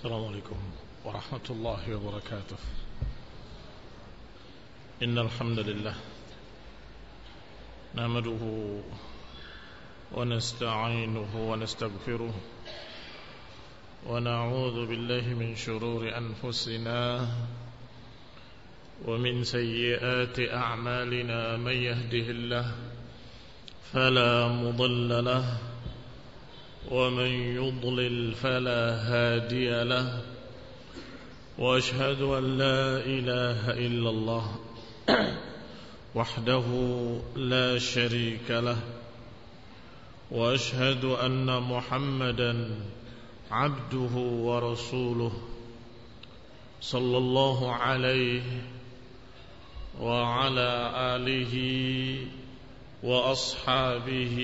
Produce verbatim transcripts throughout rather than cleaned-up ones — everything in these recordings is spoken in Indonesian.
السلام عليكم ورحمة الله وبركاته. إن الحمد لله نحمده ونستعينه ونستغفره ونعوذ بالله من شرور أنفسنا ومن سيئات أعمالنا. من يهده الله فلا مضل له ومن يضلل فلا هادي له، وأشهد أن لا إله إلا الله وحده لا شريك له، وأشهد أن محمدا عبده ورسوله صلى الله عليه وعلى آله وأصحابه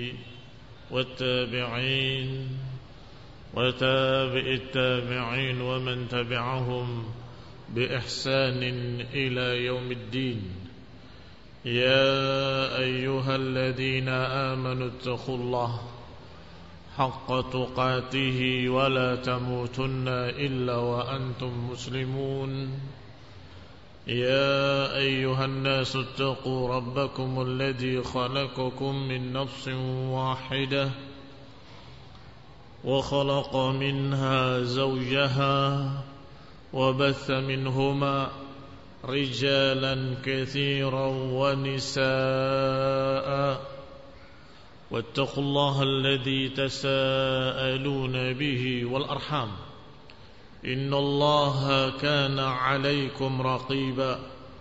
والتابعين وتابع التابعين ومن تبعهم بإحسان إلى يوم الدين. يا أيها الذين آمنوا اتقوا الله حق تقاته ولا تموتن إلا وأنتم مسلمون. يا أيها الناس اتقوا ربكم الذي خلقكم من نفس واحدة وخلق منها زوجها وبث منهما رجالا كثيرا ونساء، واتقوا الله الذي تساءلون به والأرحام إن الله كان عليكم رقيبا.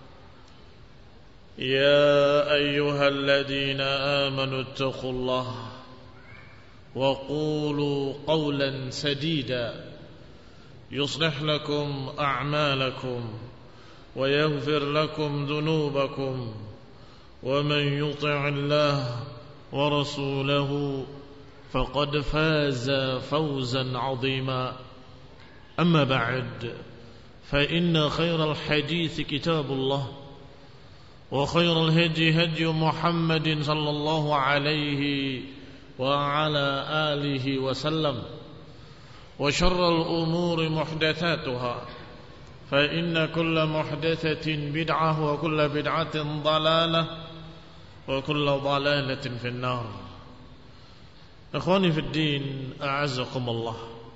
يا أيها الذين آمنوا اتقوا الله وقولوا قولا سديدا يصلح لكم أعمالكم ويغفر لكم ذنوبكم، ومن يطع الله ورسوله فقد فاز فوزا عظيما. أما بعد، فإن خير الحديث كتاب الله، وخير الهدي هدي محمد صلى الله عليه وعلى آله وسلم، وشر الأمور محدثاتها، فإن كل محدثة بدعة وكل بدعة ضلالة وكل ضلالة في النار. إخواني في الدين، أعزكم الله.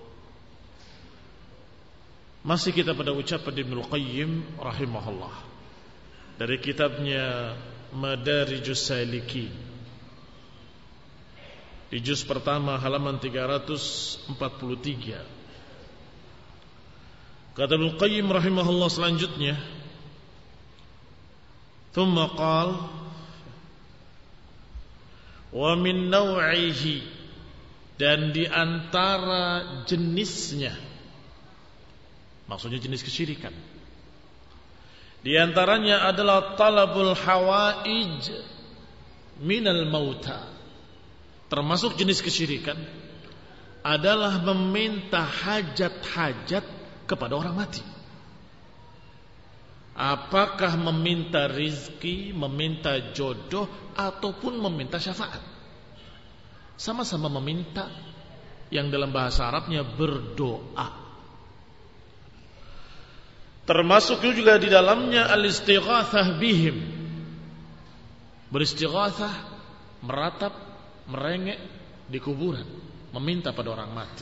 Masih kita pada ucapan Ibnul Qayyim rahimahullah dari kitabnya Madarijus Salikin di juz pertama halaman tiga ratus empat puluh tiga. Kata Ibnul Qayyim rahimahullah selanjutnya, thumma qala wa min naw'ihi, dan di antara jenisnya, maksudnya jenis kesyirikan, di antaranya adalah talabul hawaij minal mauta. Termasuk jenis kesyirikan adalah meminta hajat-hajat kepada orang mati. Apakah meminta rizki, meminta jodoh, ataupun meminta syafaat, sama-sama meminta, yang dalam bahasa Arabnya berdoa. Termasuk juga di dalamnya al-istighatsah bihim, beristighatsah, meratap, merengek di kuburan, meminta pada orang mati.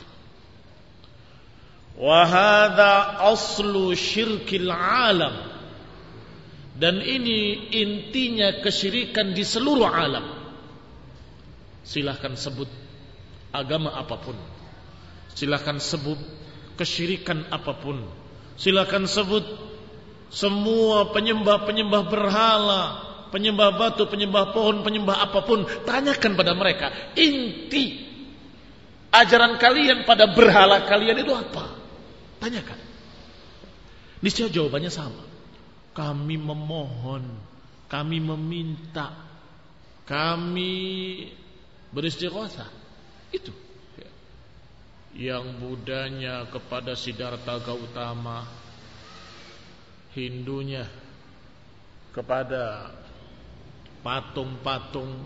Wa hadza aslu syirkil alam, dan ini intinya kesyirikan di seluruh alam. Silahkan sebut agama apapun, silahkan sebut kesyirikan apapun, silakan sebut semua penyembah-penyembah berhala, penyembah batu, penyembah pohon, penyembah apapun. Tanyakan pada mereka, inti ajaran kalian pada berhala kalian itu apa? Tanyakan. Niscaya jawabannya sama. Kami memohon, kami meminta, kami beristighatsah. Itu. Yang Budanya kepada Siddhartha Gautama, Hindunya kepada patung-patung,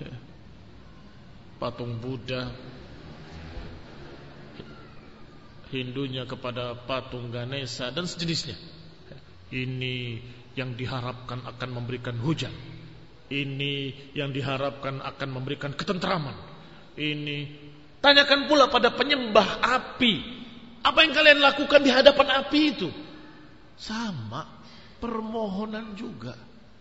patung Buddha, Hindunya kepada patung Ganesha dan sejenisnya. Ini yang diharapkan akan memberikan hujan. Ini yang diharapkan akan memberikan ketentraman. Ini tanyakan pula pada penyembah api, apa yang kalian lakukan di hadapan api itu? Sama, permohonan juga.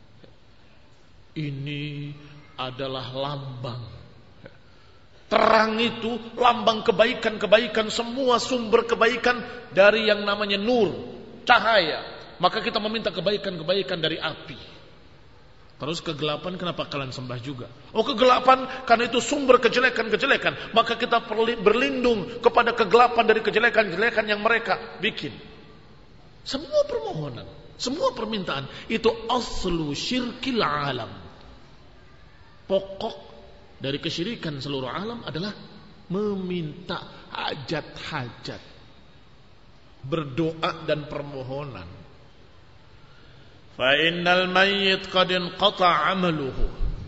Ini adalah lambang. Terang itu lambang kebaikan-kebaikan, semua sumber kebaikan dari yang namanya nur, cahaya. Maka kita meminta kebaikan-kebaikan dari api. Terus kegelapan kenapa kalian sembah juga? Oh, kegelapan karena itu sumber kejelekan-kejelekan. Maka kita berlindung kepada kegelapan dari kejelekan-kejelekan yang mereka bikin. Semua permohonan, semua permintaan itu aslu syirkil alam. Pokok dari kesyirikan seluruh alam adalah meminta hajat-hajat, berdoa dan permohonan. Fa innal mayyit qad inqata 'amaluhu.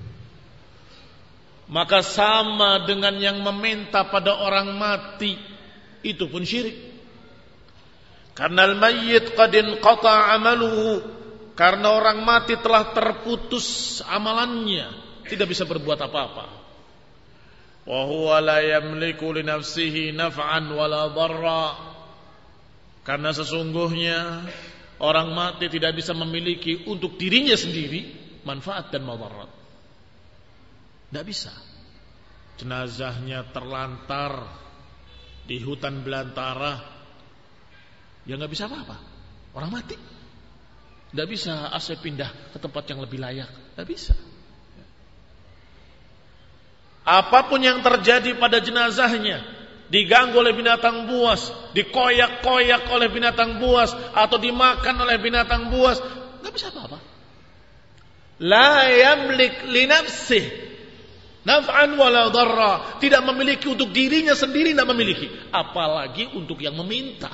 Maka sama dengan yang meminta pada orang mati, itu pun syirik. Karena al-mayyit qad inqata 'amaluhu, karena orang mati telah terputus amalannya, tidak bisa berbuat apa-apa. Wa huwa la yamliku li nafsihi naf'an wala dharra, karena sesungguhnya orang mati tidak bisa memiliki untuk dirinya sendiri manfaat dan madarat. Tidak bisa. Jenazahnya terlantar di hutan belantara, ya nggak bisa apa-apa. Orang mati tidak bisa A C pindah ke tempat yang lebih layak, tidak bisa. Apapun yang terjadi pada jenazahnya, diganggu oleh binatang buas, dikoyak-koyak oleh binatang buas, atau dimakan oleh binatang buas, nggak bisa apa-apa. La yamlik li nafsih naf'an wala dharra, tidak memiliki untuk dirinya sendiri, tidak memiliki, apalagi untuk yang meminta.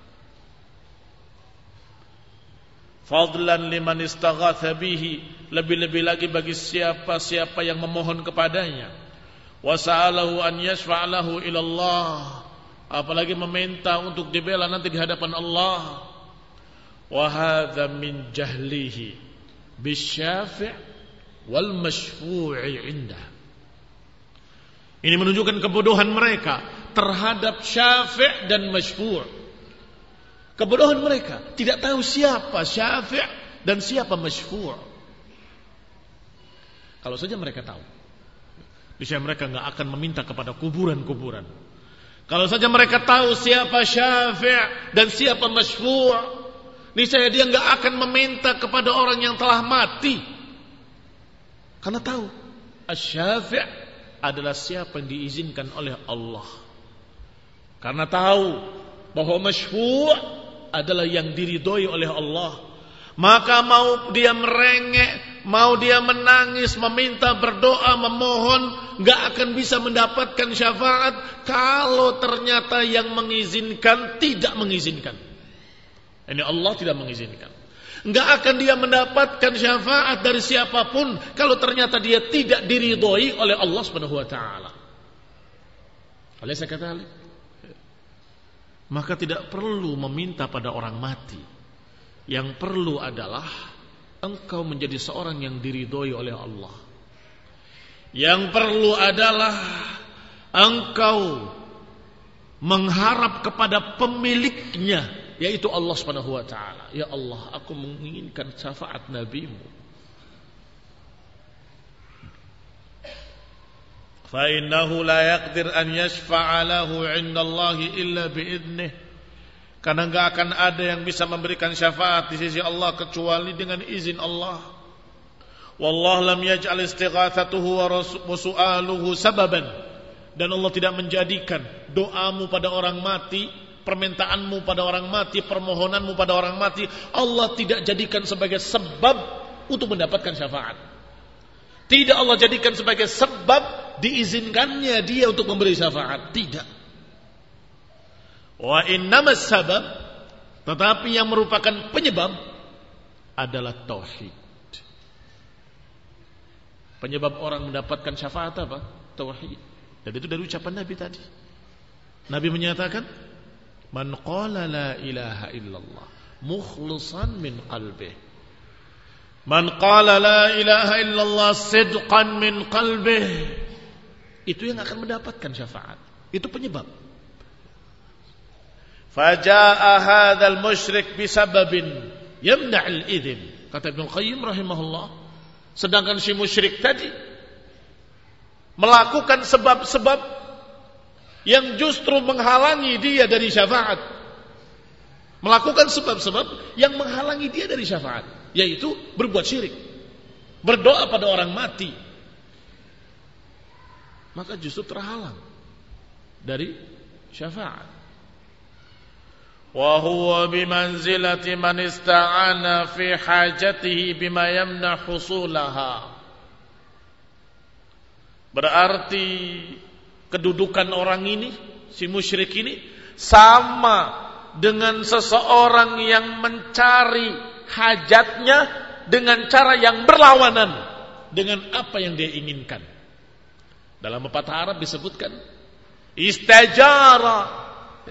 Fadlan liman istaghatha bihi, lebih-lebih lagi bagi siapa-siapa yang memohon kepadanya. Wasa'alahu an yashfa'alahu ilallah, apalagi meminta untuk dibela nanti di hadapan Allah. Wa hadza min jahlihi bisyafi' wal masyfu'i indah. Ini menunjukkan kebodohan mereka terhadap syafi' dan masyfu'. Kebodohan mereka tidak tahu siapa syafi' dan siapa masyfu'. Kalau saja mereka tahu, niscaya mereka enggak akan meminta kepada kuburan-kuburan. Kalau saja mereka tahu siapa syafi' dan siapa masyfu', niscaya dia enggak akan meminta kepada orang yang telah mati. Karena tahu asy-syafi' adalah siapa yang diizinkan oleh Allah. Karena tahu bahwa masyfu' adalah yang diridhoi oleh Allah. Maka mau dia merengek, mau dia menangis, meminta, berdoa, memohon, gak akan bisa mendapatkan syafaat kalau ternyata yang mengizinkan tidak mengizinkan. Ini Allah tidak mengizinkan. Gak akan dia mendapatkan syafaat dari siapapun kalau ternyata dia tidak diridhoi oleh Allah Subhanahu wa taala. Alaysa kadzalik? Maka tidak perlu meminta pada orang mati. Yang perlu adalah engkau menjadi seorang yang diridhoi oleh Allah. Yang perlu adalah engkau mengharap kepada pemiliknya, yaitu Allah Subhanahu wa taala. Ya Allah, aku menginginkan syafaat Nabi-Mu. Fa innahu la yaqdir an yashfa'a lahu 'inda Allah illa bi idnihi. Karena enggak akan ada yang bisa memberikan syafaat di sisi Allah kecuali dengan izin Allah. Wallahu lam yaj'al istighatsatuhu wa su'aluhu sababan. Dan Allah tidak menjadikan doamu pada orang mati, permintaanmu pada orang mati, permohonanmu pada orang mati, Allah tidak jadikan sebagai sebab untuk mendapatkan syafaat. Tidak Allah jadikan sebagai sebab diizinkannya dia untuk memberi syafaat. Tidak. Wa innamas sabab, tetapi yang merupakan penyebab adalah tauhid. Penyebab orang mendapatkan syafaat apa? Tauhid. Dan itu dari ucapan Nabi tadi. Nabi menyatakan, Man qala la ilaha illallah mukhlishan min qalbih. Man qala la ilaha illallah sidqan min qalbih. Itu yang akan mendapatkan syafaat. Itu penyebab. Faja'a hadzal musyrik bisababin yamna'ul idzn. Kata Ibnu Qayyim rahimahullah, sedangkan si musyrik tadi melakukan sebab-sebab yang justru menghalangi dia dari syafaat. Melakukan sebab-sebab yang menghalangi dia dari syafaat, yaitu berbuat syirik, berdoa pada orang mati, maka justru terhalang dari syafaat. Wa huwa bimanzilati man ista'ana fi hajatihi bima yamna husulaha. Berarti kedudukan orang ini, si musyrik ini, sama dengan seseorang yang mencari hajatnya dengan cara yang berlawanan dengan apa yang dia inginkan. Dalam pepatah Arab disebutkan istajara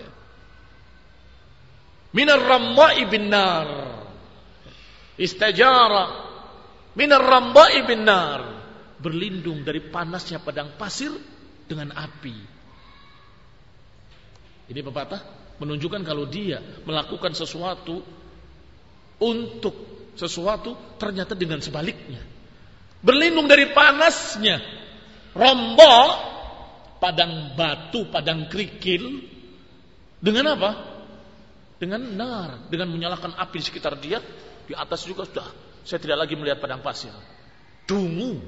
minar ramda'i bin nar. Istajara minar ramda'i bin nar. Berlindung dari panasnya padang pasir dengan api. Ini pepatah menunjukkan kalau dia melakukan sesuatu untuk sesuatu, ternyata dengan sebaliknya. Berlindung dari panasnya. Ramda, padang batu, padang kerikil. Dengan apa? Dengan nar, dengan menyalakan api di sekitar dia. Di atas juga sudah, saya tidak lagi melihat padang pasir. Dungu.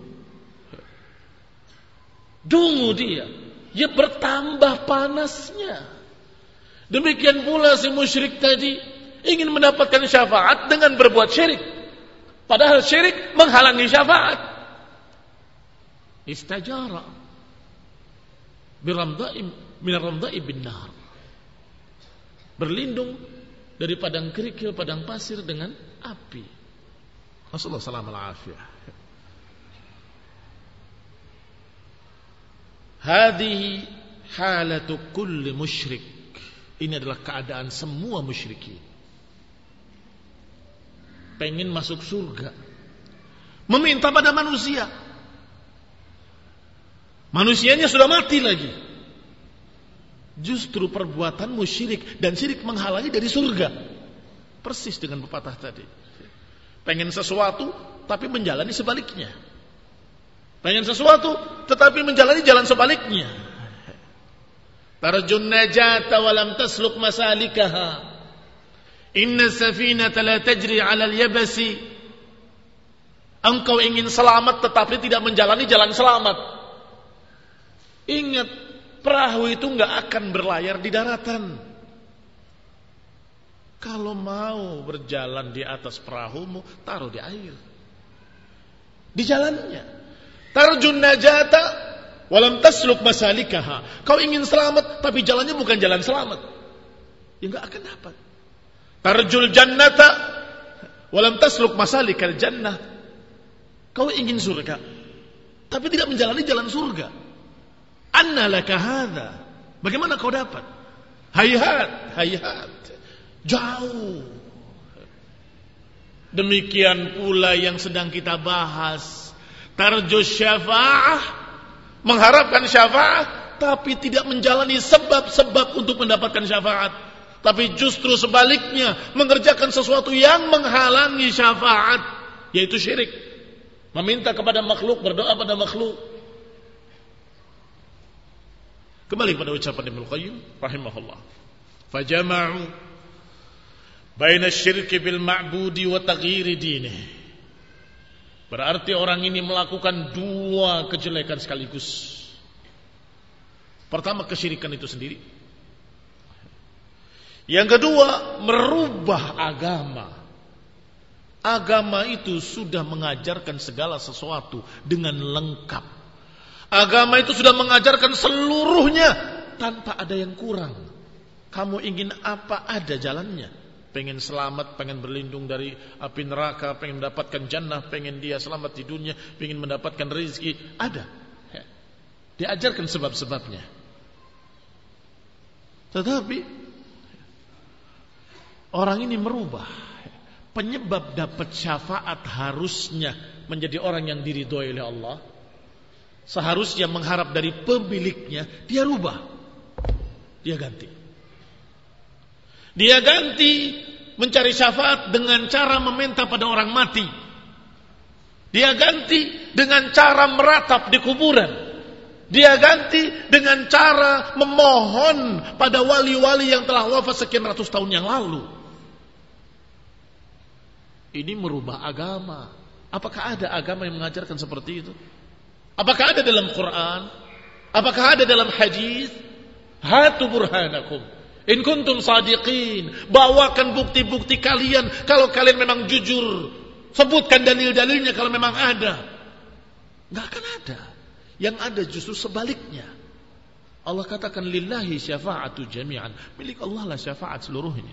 Dungu dia. Ya bertambah panasnya. Demikian pula si musyrik tadi ingin mendapatkan syafaat dengan berbuat syirik. Padahal syirik menghalangi syafaat. Istajara biramda'i minar ramda'i bin nar. Berlindung dari padang kerikil, padang pasir dengan api. Rasulullah sallallahu alaihi wasallam. Hadhihi halatu kulli musyrik. Ini adalah keadaan semua musyrikin. Pengen masuk surga, meminta pada manusia. Manusianya sudah mati lagi. Justru perbuatan musyrik dan syirik menghalangi dari surga. Persis dengan pepatah tadi. Pengen sesuatu tapi menjalani sebaliknya. Pengen sesuatu tetapi menjalani jalan sebaliknya. Tarjun najata wa lam tasluk masalikaha. Inna safinata la tajri 'ala al-yabasi. Engkau ingin selamat tetapi tidak menjalani jalan selamat. Ingat, perahu itu enggak akan berlayar di daratan. Kalau mau berjalan di atas perahumu, taruh di air. Di jalannya. Tarjun najata walam tasluk masalikaha. Kau ingin selamat tapi jalannya bukan jalan selamat. Ya enggak akan dapat. Tarjul jannata walam tasluk masalikal jannah. Kau ingin surga tapi tidak menjalani jalan surga. Anna laka hadza. Bagaimana kau dapat? Hayhat, hayhat. Jauh. Demikian pula yang sedang kita bahas. Tarjus syafa'ah, mengharapkan syafaat tapi tidak menjalani sebab-sebab untuk mendapatkan syafaat, tapi justru sebaliknya mengerjakan sesuatu yang menghalangi syafaat, yaitu syirik, meminta kepada makhluk, berdoa pada makhluk. Kembali pada ucapan Ibnu Qayyim rahimahullah, fajama'u baina syirki bil ma'budi wa taghyiri dinihi. Berarti orang ini melakukan dua kejelekan sekaligus. Pertama, kesyirikan itu sendiri. Yang kedua, merubah agama. Agama itu sudah mengajarkan segala sesuatu dengan lengkap. Agama itu sudah mengajarkan seluruhnya tanpa ada yang kurang. Kamu ingin apa, ada jalannya. Pengen selamat, pengen berlindung dari api neraka, pengen mendapatkan jannah, pengen dia selamat di dunia, pengen mendapatkan rezeki, ada. Diajarkan sebab-sebabnya. Tetapi Orang ini merubah. Penyebab dapat syafaat harusnya menjadi orang yang diridhoi oleh Allah. Seharusnya mengharap dari pemiliknya, dia rubah. Dia ganti. Dia ganti mencari syafaat dengan cara meminta pada orang mati. Dia ganti dengan cara meratap di kuburan. Dia ganti dengan cara memohon pada wali-wali yang telah wafat sekian ratus tahun yang lalu. Ini merubah agama. Apakah ada agama yang mengajarkan seperti itu? Apakah ada dalam Quran? Apakah ada dalam hadis? Hatu burhanakum in kuntum sadiqin. Bawakan bukti-bukti kalian kalau kalian memang jujur. Sebutkan dalil-dalilnya kalau memang ada. Enggak akan ada. Yang ada justru sebaliknya. Allah katakan lillahi syafa'atu jami'an. Milik Allah lah syafaat seluruhnya.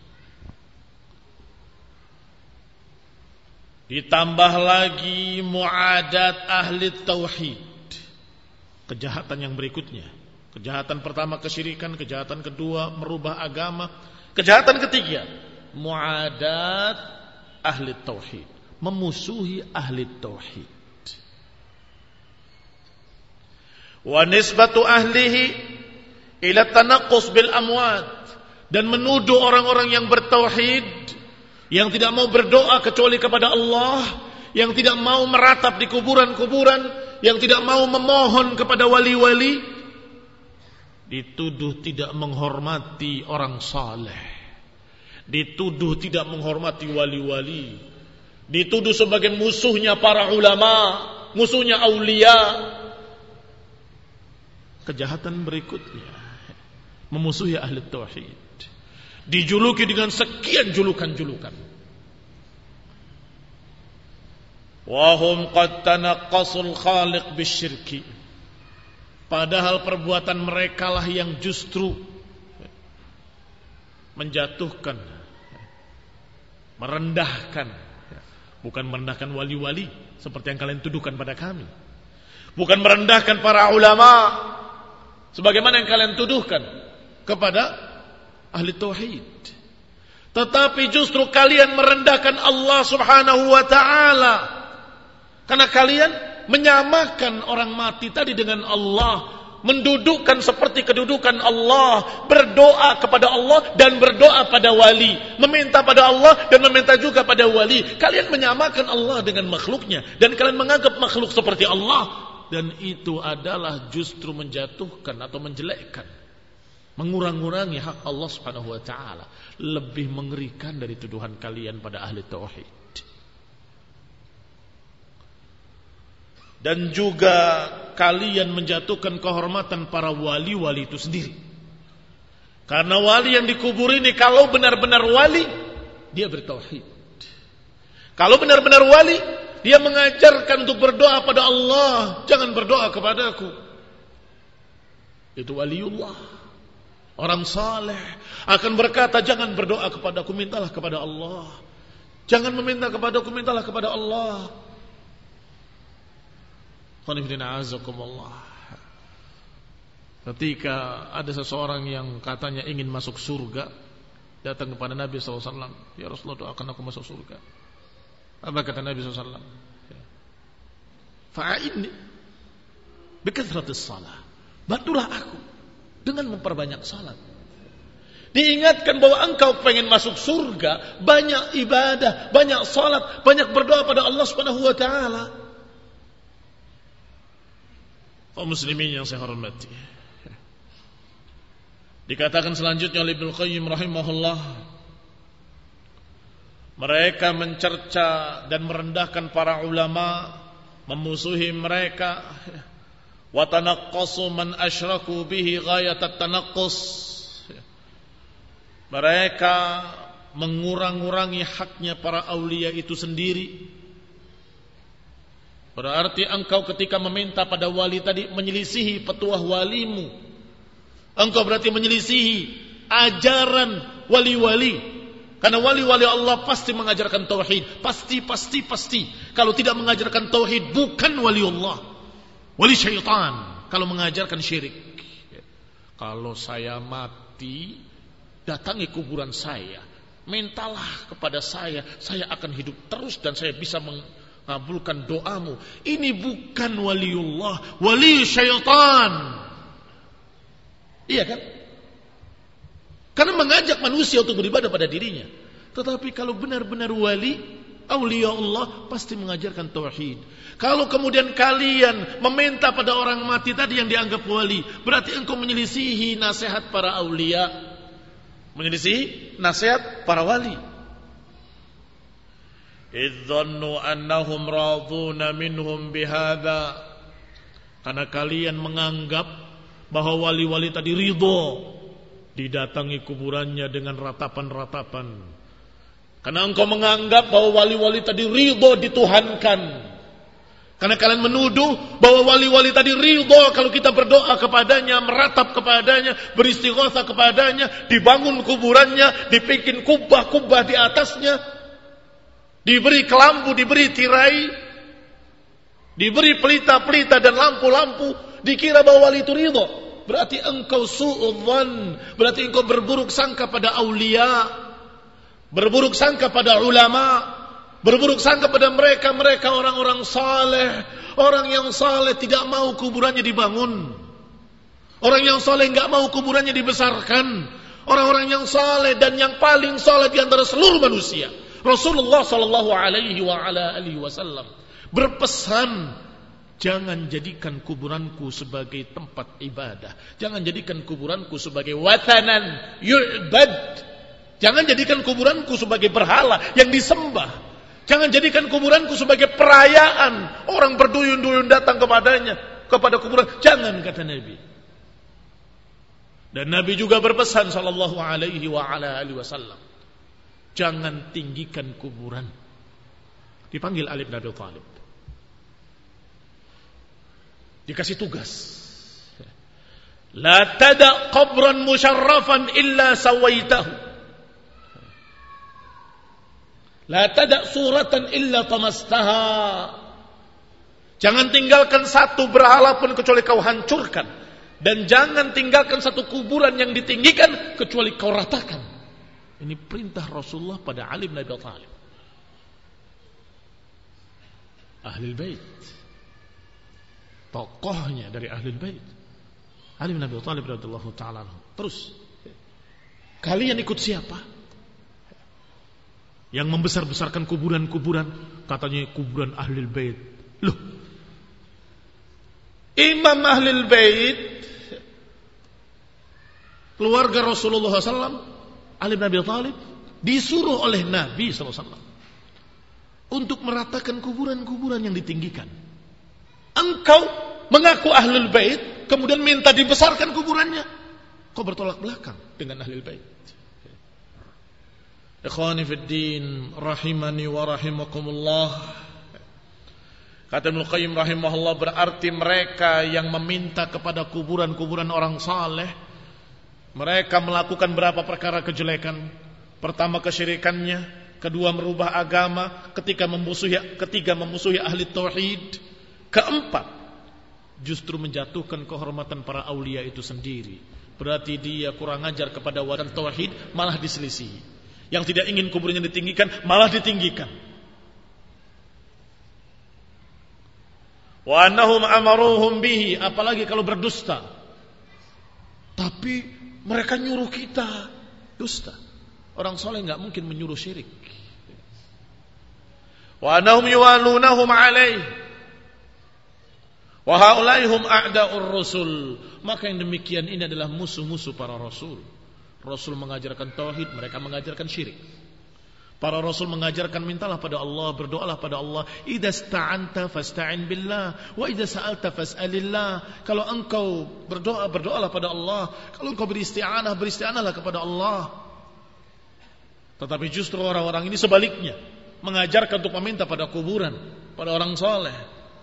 Ditambah lagi muadat ahli tauhid. Kejahatan yang berikutnya. Kejahatan pertama kesyirikan, kejahatan kedua merubah agama, kejahatan ketiga muadat ahli tauhid, memusuhi ahli tauhid. Wa nisbatu ahlihi ila tanaqqus bil amwat, dan menuduh orang-orang yang bertauhid, yang tidak mau berdoa kecuali kepada Allah, yang tidak mau meratap di kuburan-kuburan, yang tidak mau memohon kepada wali-wali, dituduh tidak menghormati orang saleh, dituduh tidak menghormati wali-wali, dituduh sebagai musuhnya para ulama, musuhnya aulia. Kejahatan berikutnya memusuhi ahli tauhid, dijuluki dengan sekian julukan-julukan. Wa hum qad tanaqqasul khaliq bisyirki. Padahal perbuatan mereka lah yang justru menjatuhkan, merendahkan, bukan merendahkan wali-wali seperti yang kalian tuduhkan pada kami, bukan merendahkan para ulama sebagaimana yang kalian tuduhkan kepada ahli tauhid, tetapi justru kalian merendahkan Allah Subhanahu wa taala, karena kalian menyamakan orang mati tadi dengan Allah, mendudukkan seperti kedudukan Allah, berdoa kepada Allah dan berdoa pada wali, meminta pada Allah dan meminta juga pada wali. Kalian menyamakan Allah dengan makhluknya, dan kalian menganggap makhluk seperti Allah, dan itu adalah justru menjatuhkan atau menjelekkan, mengurang-urangi hak Allah Subhanahu wa taala. Lebih mengerikan dari tuduhan kalian pada ahli tauhid. Dan juga kalian menjatuhkan kehormatan para wali-wali itu sendiri. Karena wali yang dikubur ini kalau benar-benar wali, dia bertauhid. Kalau benar-benar wali, dia mengajarkan untuk berdoa pada Allah, jangan berdoa kepadaku. Itu waliullah. Orang saleh akan berkata, jangan berdoa kepadaku, mintalah kepada Allah. Jangan meminta kepadaku, mintalah kepada Allah. Ketika ada seseorang yang katanya ingin masuk surga, datang kepada Nabi shallallahu alaihi wasallam, ya Rasulullah, doakan aku masuk surga. Apa kata Nabi shallallahu alaihi wasallam? Fa'inni bikathratis salah, bantulah aku dengan memperbanyak salat. Diingatkan bahwa engkau pengen masuk surga, banyak ibadah, banyak salat, banyak berdoa pada Allah Subhanahu wa taala. Kaum muslimin yang saya hormati, dikatakan selanjutnya oleh Ibnu Qayyim rahimahullah, mereka mencerca dan merendahkan para ulama, memusuhi mereka, wa tanaqqasu man asyraku bihi ghayatat tanaqqus. Mereka mengurang-urangi haknya para aulia itu sendiri. Berarti engkau ketika meminta pada wali tadi menyelisihi petuah walimu. Engkau berarti menyelisihi ajaran wali-wali. Karena wali-wali Allah pasti mengajarkan tauhid, pasti pasti pasti. Kalau tidak mengajarkan tauhid bukan wali Allah, wali syaitan. Kalau mengajarkan syirik. Kalau saya mati, datangi kuburan saya, mintalah kepada saya, saya akan hidup terus dan saya bisa mengabulkan doamu. Ini bukan waliullah, wali syaitan. Iya kan? Karena mengajak manusia untuk beribadah pada dirinya. Tetapi kalau benar-benar wali, aulia Allah pasti mengajarkan tauhid. Kalau kemudian kalian meminta pada orang mati tadi yang dianggap wali, berarti engkau menyelisihi nasihat para aulia, menyelisihi nasihat para wali. Idzannu annahum raduna minhum bihadza, karena kalian menganggap bahwa wali-wali tadi ridho didatangi kuburannya dengan ratapan-ratapan. Karena engkau menganggap bahwa wali-wali tadi ridho dituhankan. Karena kalian menuduh bahwa wali-wali tadi ridho kalau kita berdoa kepadanya, meratap kepadanya, beristighatsah kepadanya, dibangun kuburannya, dibikin kubah-kubah di atasnya, diberi kelambu, diberi tirai, diberi pelita-pelita dan lampu-lampu, dikira bahwa wali itu ridho. Berarti engkau su'udzan, berarti engkau berburuk sangka pada aulia, berburuk sangka pada ulama, berburuk sangka pada mereka-mereka orang-orang saleh. Orang yang saleh tidak mau kuburannya dibangun. Orang yang saleh enggak mau kuburannya dibesarkan. Orang-orang yang saleh dan yang paling saleh di antara seluruh manusia, Rasulullah sallallahu alaihi wa ala alihi wasallam berpesan, jangan jadikan kuburanku sebagai tempat ibadah. Jangan jadikan kuburanku sebagai watanan yu'bad. Jangan jadikan kuburanku sebagai berhala yang disembah. Jangan jadikan kuburanku sebagai perayaan. Orang berduyun-duyun datang kepadanya, kepada kuburan. Jangan, kata Nabi. Dan Nabi juga berpesan sallallahu alaihi wa ala alihi wasallam, jangan tinggikan kuburan. Dipanggil Ali bin Abi Thalib, dikasih tugas, la tada qabran musyarrafan illa sawaitahu, la tada suratan illa tamastaha. Jangan tinggalkan satu berhala pun kecuali kau hancurkan, dan jangan tinggalkan satu kuburan yang ditinggikan kecuali kau ratakan. Ini perintah Rasulullah pada Ali bin Abi Thalib, Ahlul Bait, tokohnya dari Ahlul Bait, Ali bin Abi Thalib radhiyallahu ta'ala anhu. Terus, kalian ikut siapa? Yang membesar-besarkan kuburan-kuburan, katanya kuburan Ahlul Bait. Loh, Imam Ahlul Bait, keluarga Rasulullah sallallahu alaihi wasallam, Ali bin Abi Thalib, disuruh oleh Nabi sallallahu alaihi wasallam untuk meratakan kuburan-kuburan yang ditinggikan. Engkau mengaku Ahlul Bait, kemudian minta dibesarkan kuburannya. Kau bertolak belakang dengan Ahlul Bait. Ikhwani fid din, rahimani wa rahimakumullah. Kata Ibnu Qayyim rahimahullah, berarti mereka yang meminta kepada kuburan-kuburan orang saleh, mereka melakukan berapa perkara kejelekan. Pertama, kesyirikannya. Kedua, merubah agama. Ketiga, memusuhi, ketiga, memusuhi ahli tauhid. Keempat, justru menjatuhkan kehormatan para aulia itu sendiri. Berarti dia kurang ajar kepada wadah tauhid, malah diselisihi. Yang tidak ingin kuburnya ditinggikan, malah ditinggikan. Wa annahum amaruhum bihi, apalagi kalau berdusta. Tapi mereka nyuruh kita dusta. Orang soleh enggak mungkin menyuruh syirik. Wa annahum yuwalunahum alaih, wa haulaihum a'da'ur rusul. Maka yang demikian ini adalah musuh-musuh para rasul. Rasul mengajarkan tauhid, mereka mengajarkan syirik. Para rasul mengajarkan mintalah pada Allah, berdoalah pada Allah. Idza sta'anta fasta'in billah, wa idza sa'alta fas'alillah. Kalau engkau berdoa, berdoalah pada Allah. Kalau engkau beristi'anah, beristi'anahlah kepada Allah. Tetapi justru orang-orang ini sebaliknya, mengajarkan untuk meminta pada kuburan, pada orang saleh.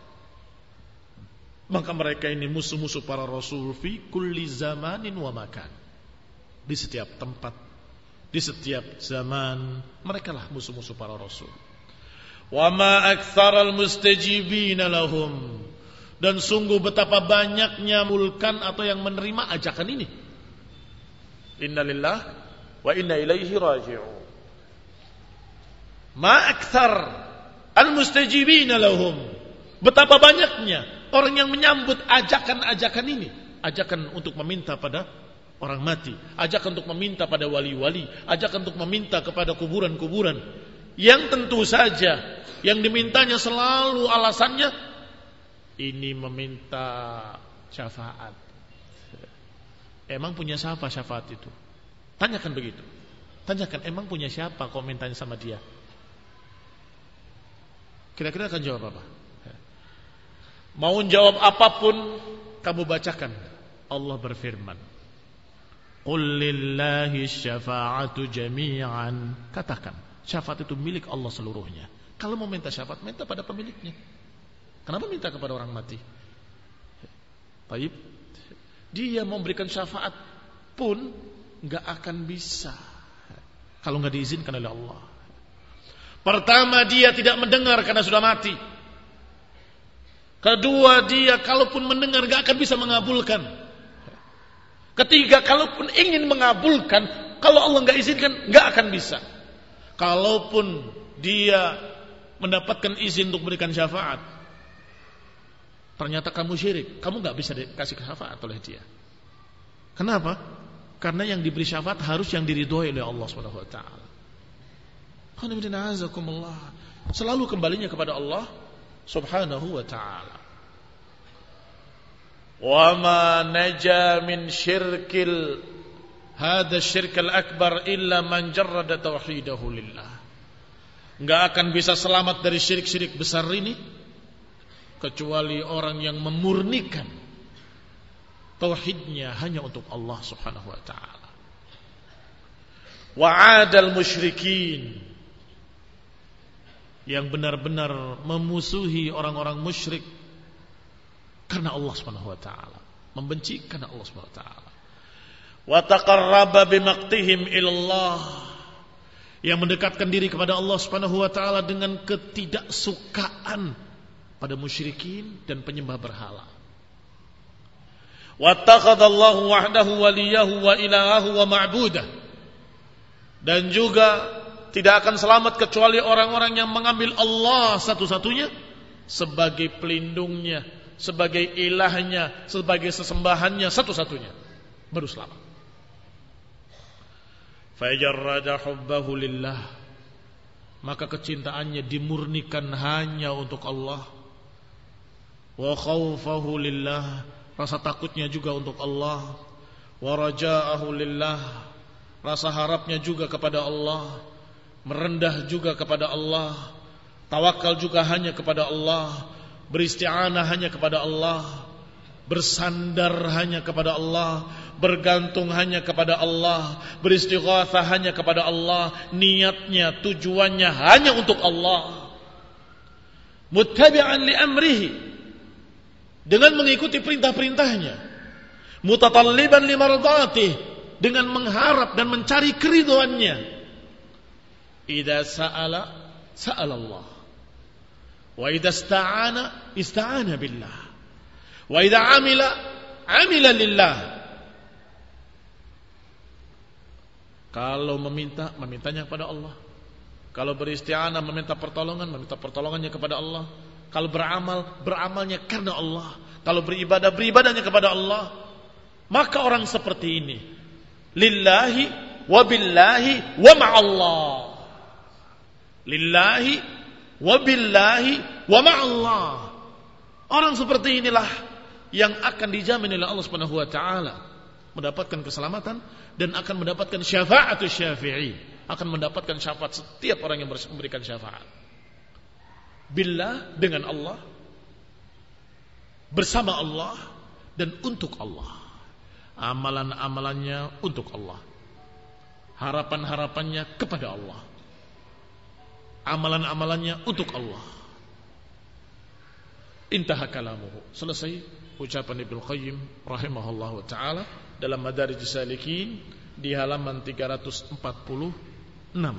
Maka mereka ini musuh-musuh para rasul fi kulli zamanin wa makan. Di setiap tempat, di setiap zaman, mereka lah musuh-musuh para rasul. Wa ma aktsaral mustajibina lahum, dan sungguh betapa banyaknya mulkan atau yang menerima ajakan ini. Innalillah wa inna ilaihi raji'un. Ma akthar al-mustajibina lahum. Betapa banyaknya orang yang menyambut ajakan-ajakan ini. Ajakan untuk meminta pada orang mati, ajakan untuk meminta pada wali-wali, ajakan untuk meminta kepada kuburan-kuburan. Yang tentu saja yang dimintanya selalu alasannya ini meminta syafaat. Emang punya siapa syafaat itu? Tanyakan begitu. Tanyakan emang punya siapa kau mintanya sama dia? Kira-kira akan jawab apa? Mau jawab apapun kamu bacakan. Allah berfirman, Qul lillahi syafa'atu jami'an. Katakan, syafaat itu milik Allah seluruhnya. Kalau mau minta syafaat, minta pada pemiliknya. Kenapa minta kepada orang mati? Baik, dia memberikan syafaat pun gak akan bisa kalau gak diizinkan oleh Allah. Pertama, dia tidak mendengar karena sudah mati. Kedua, dia kalaupun mendengar gak akan bisa mengabulkan. Ketiga, kalaupun ingin mengabulkan, kalau Allah gak izinkan, gak akan bisa. Kalaupun dia mendapatkan izin untuk berikan syafaat, ternyata kamu syirik, kamu gak bisa dikasih syafaat oleh dia. Kenapa? Karena yang diberi syafaat harus yang diridhoi oleh Allah subhanahu wa taala. Selalu kembalinya kepada Allah subhanahu wa ta'ala. Wa ma naja min syirkil hadha syirkal akbar illa man jarrada tauhidahu lillah. Enggak akan bisa selamat dari syirik-syirik besar ini kecuali orang yang memurnikan tauhidnya hanya untuk Allah subhanahu wa ta'ala. Wa 'adal musyrikin, yang benar-benar memusuhi orang-orang musyrik karena Allah subhanahu wa ta'ala, membenci karena Allah subhanahu wa ta'ala. Wa taqarraba bimaqtihim ilallah, yang mendekatkan diri kepada Allah subhanahu wa ta'ala dengan ketidaksukaan pada musyrikin dan penyembah berhala. Wa takhadallahu wahdahu waliyahu wa ilahahu wa ma'budah, dan juga tidak akan selamat kecuali orang-orang yang mengambil Allah satu-satunya sebagai pelindungnya, sebagai ilahnya, sebagai sesembahannya satu-satunya, baru selamat. Fajarrada hubbahu lillah, maka kecintaannya dimurnikan hanya untuk Allah. Wa khawfahu lillah, rasa takutnya juga untuk Allah. Wa raja'ahu lillah, rasa harapnya juga kepada Allah. Merendah juga kepada Allah, tawakal juga hanya kepada Allah, beristi'anah hanya kepada Allah, bersandar hanya kepada Allah, bergantung hanya kepada Allah, beristighatsah hanya kepada Allah, niatnya, tujuannya hanya untuk Allah. Muttabi'an li amrihi, dengan mengikuti perintah-perintahnya, mutatalliban li mardatih, dengan mengharap dan mencari keridhoannya. Idza sa'ala sa'ala Allah, wa idza ista'ana ista'ana billah, wa idza 'amila 'amila lillah. Kalau meminta, memintanya kepada Allah. Kalau beristi'anah, meminta pertolongan, meminta pertolongannya kepada Allah. Kalau beramal, beramalnya karena Allah. Kalau beribadah, beribadahnya kepada Allah. Maka orang seperti ini lillahi wa billahi wa ma'allah, lillahi wa billahi wa ma'allah. Orang seperti inilah yang akan dijamin oleh Allah Subhanahu wa taala mendapatkan keselamatan dan akan mendapatkan syafa'atus syafi'i, akan mendapatkan syafaat setiap orang yang memberikan syafaat. Billah, dengan Allah, bersama Allah, dan untuk Allah. Amalan-amalannya untuk Allah, harapan-harapannya kepada Allah, amalan-amalannya untuk Allah. Intaha kalamuhu, selesai ucapan Ibnu Qayyim rahimahullahu taala dalam Madarijus Salikin di halaman tiga ratus empat puluh enam.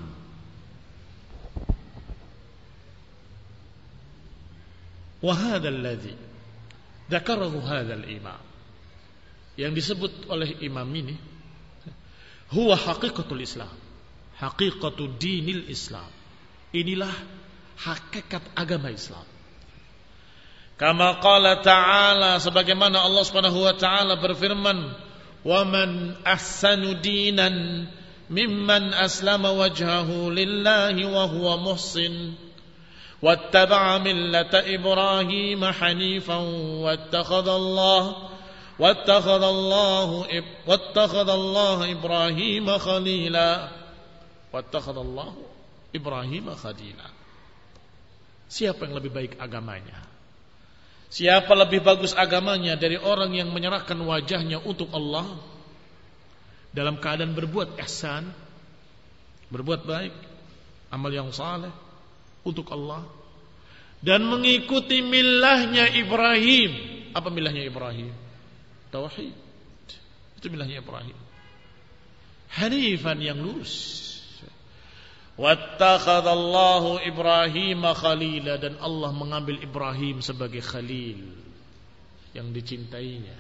Wa hadzal ladzi dzakarahu hadzal imam, yang disebut oleh imam ini, huwa haqiqatul Islam, haqiqatu dinil Islam, Inilah hakikat agama Islam. Kama qala ta'ala, sebagaimana Allah Subhanahu wa taala berfirman, "Wa man ahsanu dinan mimman aslama wajhahu lillahi wa huwa muhsin wattaba'a millata Ibrahim hanifan wattakhadallahu wattakhadallahu wattakhadallahu Ibrahim khalila wattakhadallahu Ibrahim khalila." Siapa yang lebih baik agamanya? Siapa lebih bagus agamanya dari orang yang menyerahkan wajahnya untuk Allah dalam keadaan berbuat ihsan, berbuat baik, amal yang saleh untuk Allah, dan mengikuti millahnya Ibrahim. Apa millahnya Ibrahim? Tauhid. Itu millahnya Ibrahim. Hanifan, yang lurus. Wattakhadallahu Ibrahim khalila, dan Allah mengambil Ibrahim sebagai khalil yang dicintainya.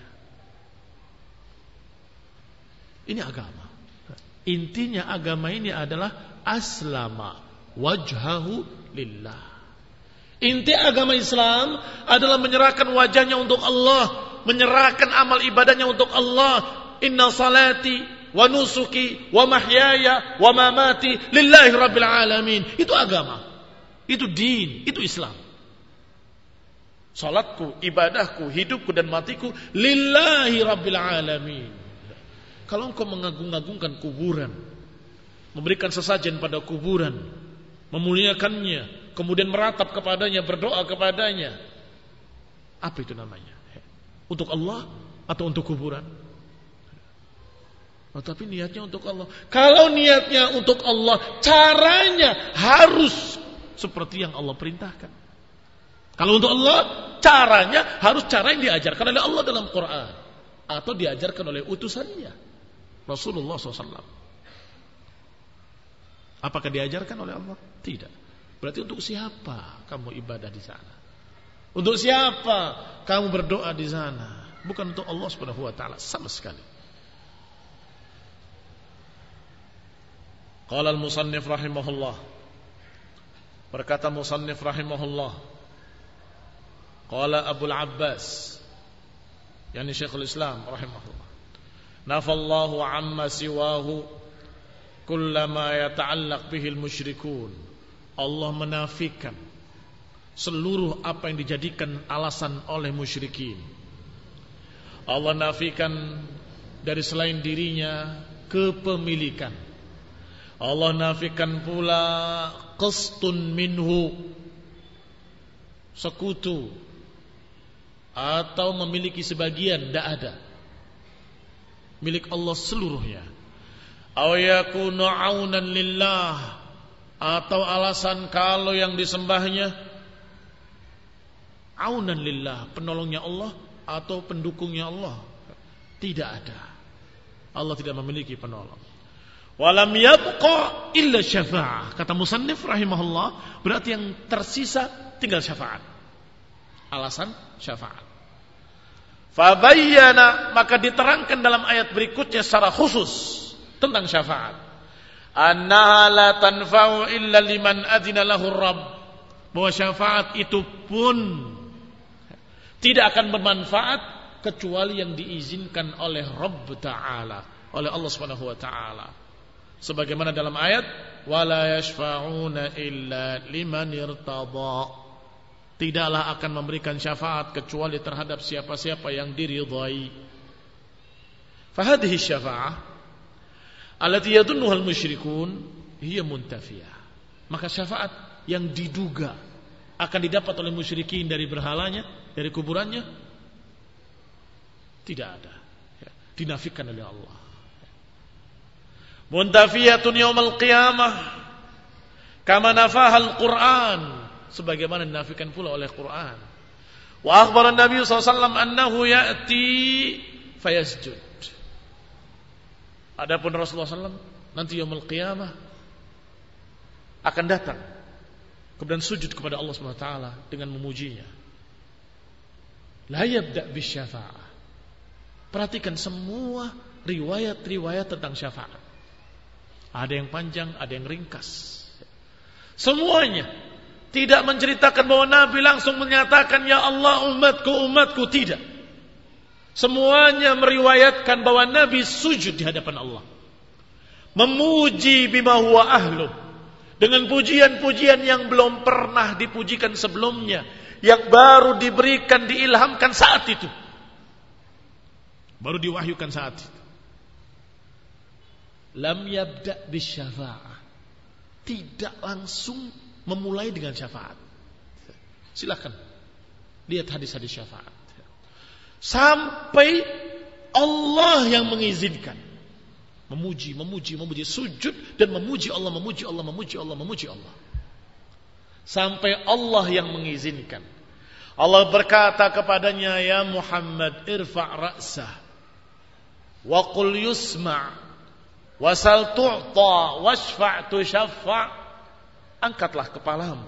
Ini agama. Intinya agama ini adalah aslama wajhahu lillah. Inti agama Islam adalah menyerahkan wajahnya untuk Allah, menyerahkan amal ibadahnya untuk Allah. Inna salati wa nusuki wa mahyaya wa mamati lillahi rabbil alamin. Itu agama, itu din, itu Islam. Salatku, ibadahku, hidupku dan matiku lillahi rabbil alamin. Kalau engkau mengagung-agungkan kuburan, memberikan sesajen pada kuburan, memuliakannya, kemudian meratap kepadanya, berdoa kepadanya, apa itu namanya? Untuk Allah atau untuk kuburan? Oh, tapi niatnya untuk Allah. Kalau niatnya untuk Allah, caranya harus seperti yang Allah perintahkan. Kalau untuk Allah, caranya harus cara yang diajarkan oleh Allah dalam Quran atau diajarkan oleh utusannya Rasulullah shallallahu alaihi wasallam. Apakah diajarkan oleh Allah? Tidak. Berarti untuk siapa kamu ibadah di sana? Untuk siapa kamu berdoa di sana? Bukan untuk Allah Subhanahu wa taala sama sekali. Qala al-musannif rahimahullah, berkata musannif rahimahullah, qala Abu al-Abbas, yakni Syekhul Islam rahimahullah, nafallahu amma siwahu kullama yata'allaq bihil musyrikun. Allah menafikan seluruh apa yang dijadikan alasan oleh musyrikin. Allah nafikan dari selain dirinya kepemilikan. Allah nafikan pula qistun minhu, sekutu atau memiliki sebagian, tidak ada. Milik Allah seluruhnya. Aw yakunu aunan lillah, atau alasan kalau yang disembahnya aunan lillah, penolongnya Allah atau pendukungnya Allah. Tidak ada. Allah tidak memiliki penolong. Walam yabqa illa syafa'ah. Kata musannif rahimahullah, berarti yang tersisa tinggal syafaat. Alasan syafaat. Fabayyana, maka diterangkan dalam ayat berikutnya secara khusus tentang syafaat. Annaha la tanfa'u illa liman adina lahu Rabb. Bahwa syafaat itu pun tidak akan bermanfaat kecuali yang diizinkan oleh Rabb Ta'ala, oleh Allah Subhanahu wa taala. Sebagaimana dalam ayat, wala yashfa'una illa liman irtada. Tidaklah akan memberikan syafaat kecuali terhadap siapa-siapa yang diridhai. Fahadhihi syafa'ah allati yadunnuha al-musyrikun hiya muntafiyah. Maka syafaat yang diduga akan didapat oleh musyrikin dari berhalanya, dari kuburannya, tidak ada. Dinafikan oleh Allah. Muntafiyatun yaumal qiyamah kama nafaha al-Qur'an, sebagaimana dinafikan pula oleh Quran. Wa akhbara Nabi sallallahu alaihi wasallam annahu ya'ti fayasjud. Adapun Rasulullah sallallahu alaihi wasallam nanti yaumul qiyamah akan datang kemudian sujud kepada Allah Subhanahu wa taala dengan memujinya. La yabda bisyafa'ah. Perhatikan semua riwayat-riwayat tentang syafaat. Ada yang panjang, ada yang ringkas. Semuanya. Tidak menceritakan bahwa Nabi langsung menyatakan, ya Allah umatku, umatku. Tidak. Semuanya meriwayatkan bahwa Nabi sujud di hadapan Allah. Memuji bima huwa ahlu. Dengan pujian-pujian yang belum pernah dipujikan sebelumnya. Yang baru diberikan, diilhamkan saat itu. Baru diwahyukan saat itu. Lam yabda' bisyafa'ah. Tidak langsung memulai dengan syafaat. Silakan lihat hadis-hadis syafaat. Sampai Allah yang mengizinkan. Memuji, memuji, memuji. Sujud dan memuji Allah, memuji Allah, memuji Allah, memuji Allah. Sampai Allah yang mengizinkan. Allah berkata kepadanya, ya Muhammad, irfa' ra'sah. Wa qul yusma' wasal tu'ta washfa' tushaffa'. Angkatlah kepalamu.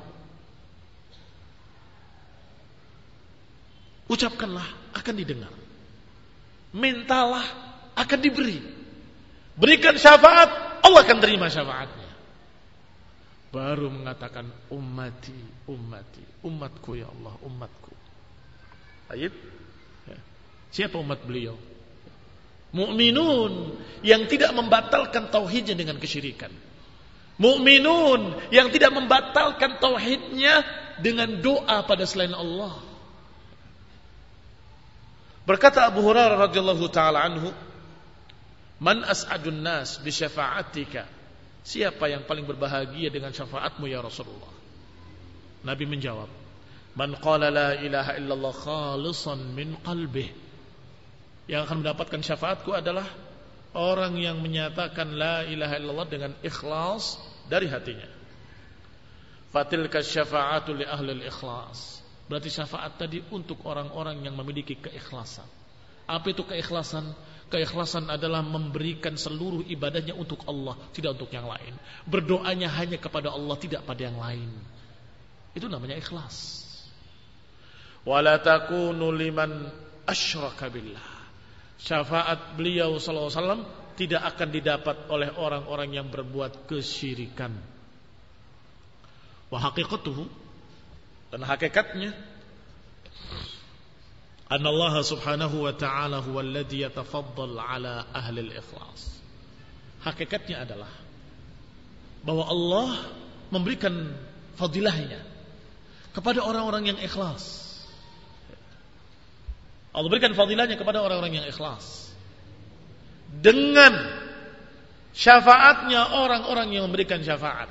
Ucapkanlah, akan didengar. Mintalah, akan diberi. Berikan syafaat, Allah akan terima syafaatnya. Baru mengatakan ummati, ummati, umatku ya Allah, umatku. Ayat. Siapa umat beliau? Mu'minun yang tidak membatalkan tauhidnya dengan kesyirikan. Mu'minun yang tidak membatalkan tauhidnya dengan doa pada selain Allah. Berkata Abu Hurairah radhiyallahu taala anhu, "Man as'adun nas bi syafa'atika?" Siapa yang paling berbahagia dengan syafaatmu ya Rasulullah? Nabi menjawab, "Man qala la ilaha illallah khalisan min qalbih." Yang akan mendapatkan syafaatku adalah orang yang menyatakan la ilaha illallah dengan ikhlas dari hatinya. Fatilka syafa'atu li ahli al-ikhlas. Berarti syafaat tadi untuk orang-orang yang memiliki keikhlasan. Apa itu keikhlasan? Keikhlasan adalah memberikan seluruh ibadahnya untuk Allah, tidak untuk yang lain. Berdoanya hanya kepada Allah, tidak pada yang lain. Itu namanya ikhlas. Wala takunu liman asyraka billah. Syafaat beliau sallallahu alaihi wasallam tidak akan didapat oleh orang-orang yang berbuat kesyirikan. Wa haqiqatuhu, dan hakikatnya, anna Allah subhanahu wa ta'ala huwa alladhi yatafaddal ala ahli al-ikhlas. Hakikatnya adalah bahwa Allah memberikan fadilahnya kepada orang-orang yang ikhlas. Allah berikan fadilahnya kepada orang-orang yang ikhlas. Dengan syafaatnya orang-orang yang memberikan syafaat.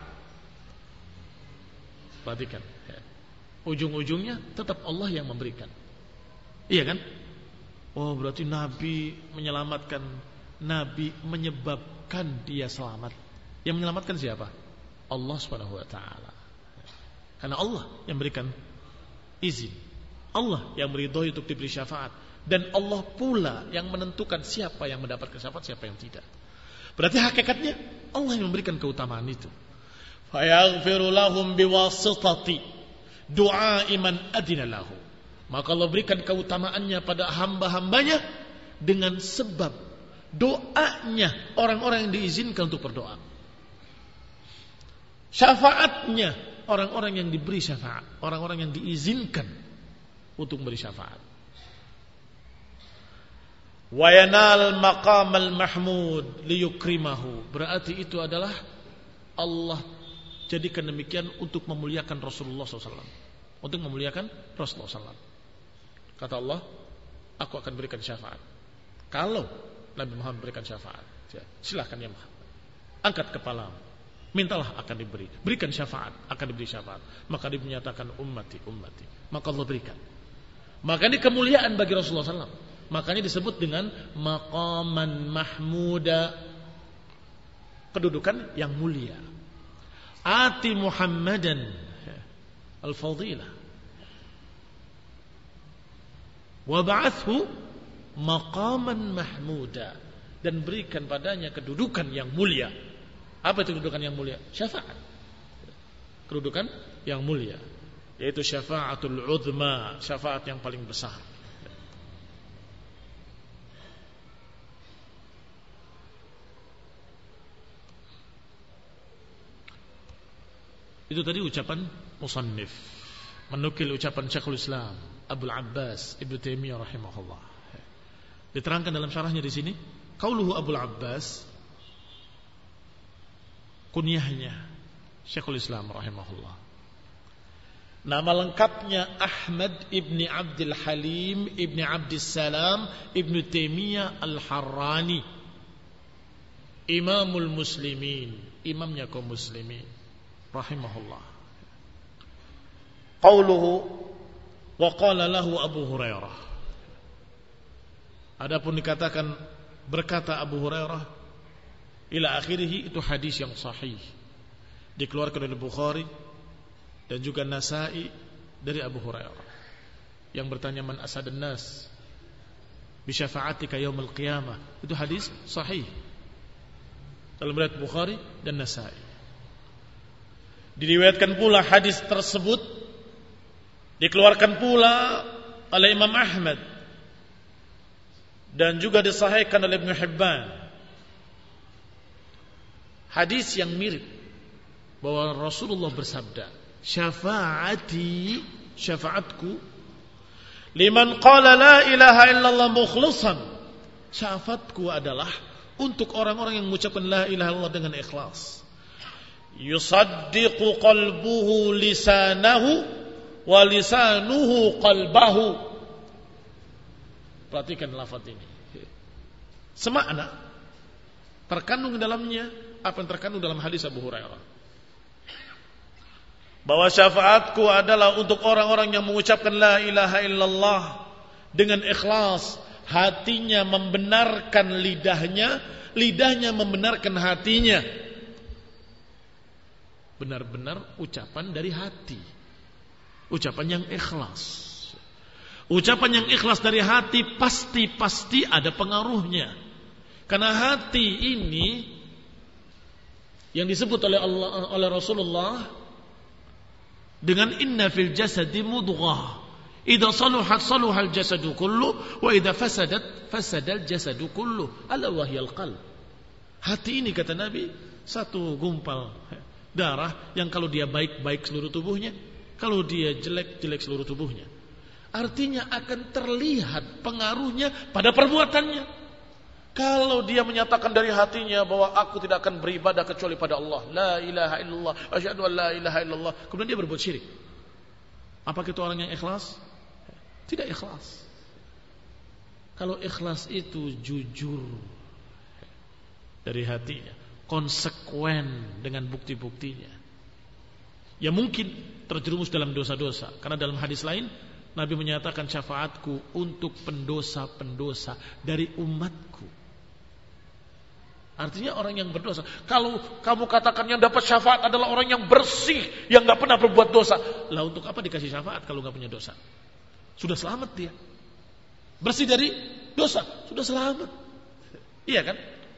Perhatikan. Ujung-ujungnya tetap Allah yang memberikan. Iya kan? Oh, berarti Nabi menyelamatkan. Nabi menyebabkan dia selamat. Yang menyelamatkan siapa? Allah subhanahu wa ta'ala. Karena Allah yang berikan izin. Allah yang meridhoi untuk diberi syafaat. Dan Allah pula yang menentukan siapa yang mendapatkan syafaat, siapa yang tidak. Berarti hakikatnya Allah yang memberikan keutamaan itu. Fayaghfiru lahum biwasitati du'a iman adina lahu. Maka Allah berikan keutamaannya pada hamba-hambanya dengan sebab doanya orang-orang yang diizinkan untuk berdoa. Syafaatnya orang-orang yang diberi syafaat, orang-orang yang diizinkan untuk memberi syafaat. Wa yanal maqamal mahmud liyukrimahu. Berarti itu adalah Allah jadikan demikian untuk memuliakan Rasulullah sallallahu alaihi wasallam. Untuk memuliakan Rasulullah sallallahu alaihi wasallam. Kata Allah, aku akan berikan syafaat. Kalau Nabi Muhammad berikan syafaat, ya, silakan ya Muhammad. Angkat kepalamu, mintalah akan diberi. Berikan syafaat, akan diberi syafaat. Maka dia menyatakan ummati, ummati. Maka Allah berikan. Maka ini kemuliaan bagi Rasulullah sallallahu alaihi wasallam. Makanya disebut dengan maqaman mahmuda, kedudukan yang mulia. Ati Muhammadan al-fadilah wa ba'athu maqaman mahmuda, dan berikan padanya kedudukan yang mulia. Apa itu kedudukan yang mulia? Syafaat. Kedudukan yang mulia, yaitu syafaatul uzma, syafaat yang paling besar. Itu tadi ucapan musannif, menukil ucapan Syekhul Islam Abdul Abbas Ibnu Taimiyah rahimahullah. Diterangkan dalam syarahnya di sini, qauluhu Abdul Abbas, kunyahnya Syekhul Islam rahimahullah. Nama lengkapnya Ahmad ibni Abdul Halim ibni Abdus Salam Ibnu Taimiyah Al-Harrani, Imamul Muslimin, imamnya kaum muslimin rahimahullah. Qauluhu wa qala lahu Abu Hurairah. Adapun dikatakan berkata Abu Hurairah ila akhirih, itu hadis yang sahih, dikeluarkan oleh Bukhari dan juga Nasa'i dari Abu Hurairah yang bertanya man asadun nas bi syafa'atika yaumil qiyamah. Itu hadis sahih dalam riwayat Bukhari dan Nasa'i. Diriwayatkan pula hadis tersebut dikeluarkan pula oleh Imam Ahmad dan juga disahihkan oleh Ibnu Hibban. Hadis yang mirip bahwa Rasulullah bersabda, syafaati, syafaatku liman qala la ilaha illallah mukhlishan. Syafaatku adalah untuk orang-orang yang mengucapkan la ilaha illallah dengan ikhlas. Yusaddiqu qalbuhu lisanahu wa lisanuhu qalbahu. Perhatikan lafaz ini. Semakna, terkandung dalamnya apa yang terkandung dalam hadis Abu Hurairah, bahwa syafaatku adalah untuk orang-orang yang mengucapkan la ilaha illallah dengan ikhlas, hatinya membenarkan lidahnya, lidahnya membenarkan hatinya. Benar-benar ucapan dari hati, ucapan yang ikhlas. Ucapan yang ikhlas dari hati pasti-pasti ada pengaruhnya. Karena hati ini yang disebut oleh Allah, oleh Rasulullah dengan inna fil jasadi mudghah idza saluhat saluhal jasadu kullu wa idza fasadat fasadal jasadu kullu ala wahyal qalb. Hati ini kata Nabi satu gumpal darah yang kalau dia baik-baik seluruh tubuhnya, kalau dia jelek-jelek seluruh tubuhnya. Artinya akan terlihat pengaruhnya pada perbuatannya. Kalau dia menyatakan dari hatinya bahwa aku tidak akan beribadah kecuali pada Allah, la ilaha illallah, asyhadu an la ilaha illallah, kemudian dia berbuat syirik, apakah itu orang yang ikhlas? Tidak ikhlas. Kalau ikhlas itu jujur dari hatinya, konsekuen dengan bukti-buktinya. Ya mungkin terjerumus dalam dosa-dosa, karena dalam hadis lain Nabi menyatakan syafaatku untuk pendosa-pendosa dari umatku. Artinya orang yang berdosa. Kalau kamu katakan yang dapat syafaat adalah orang yang bersih, yang gak pernah berbuat dosa, lah untuk apa dikasih syafaat kalau gak punya dosa? Sudah selamat dia, bersih dari dosa, sudah selamat. Iya kan?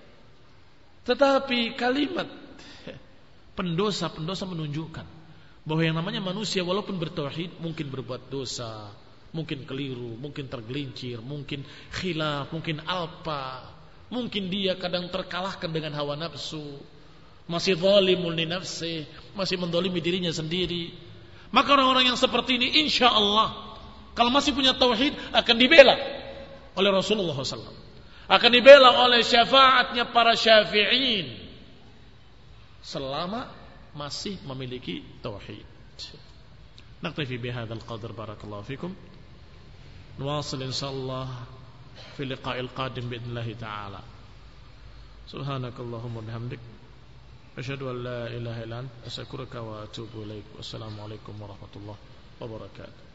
Tetapi kalimat pendosa-pendosa menunjukkan bahwa yang namanya manusia walaupun bertauhid mungkin berbuat dosa, mungkin keliru, mungkin tergelincir, mungkin khilaf, mungkin alpa, mungkin dia kadang terkalahkan dengan hawa nafsu, masih zalimul li nafsi, masih mendolimi dirinya sendiri. Maka orang-orang yang seperti ini insya Allah kalau masih punya tauhid akan dibela oleh Rasulullah shallallahu alaihi wasallam, akan dibela oleh syafaatnya para syafi'in selama masih memiliki tauhid. Naktafi bihadzal qadar, barakallahu fikum. Nuwasil insyaallah fi liqa'il qadim biidznillah ta'ala. Subhanakallahumma wa bihamdik, asyhadu an la ilaha illa anta, astaghfiruka wa atubu ilaik. Wassalamu alaikum warahmatullahi wabarakatuh.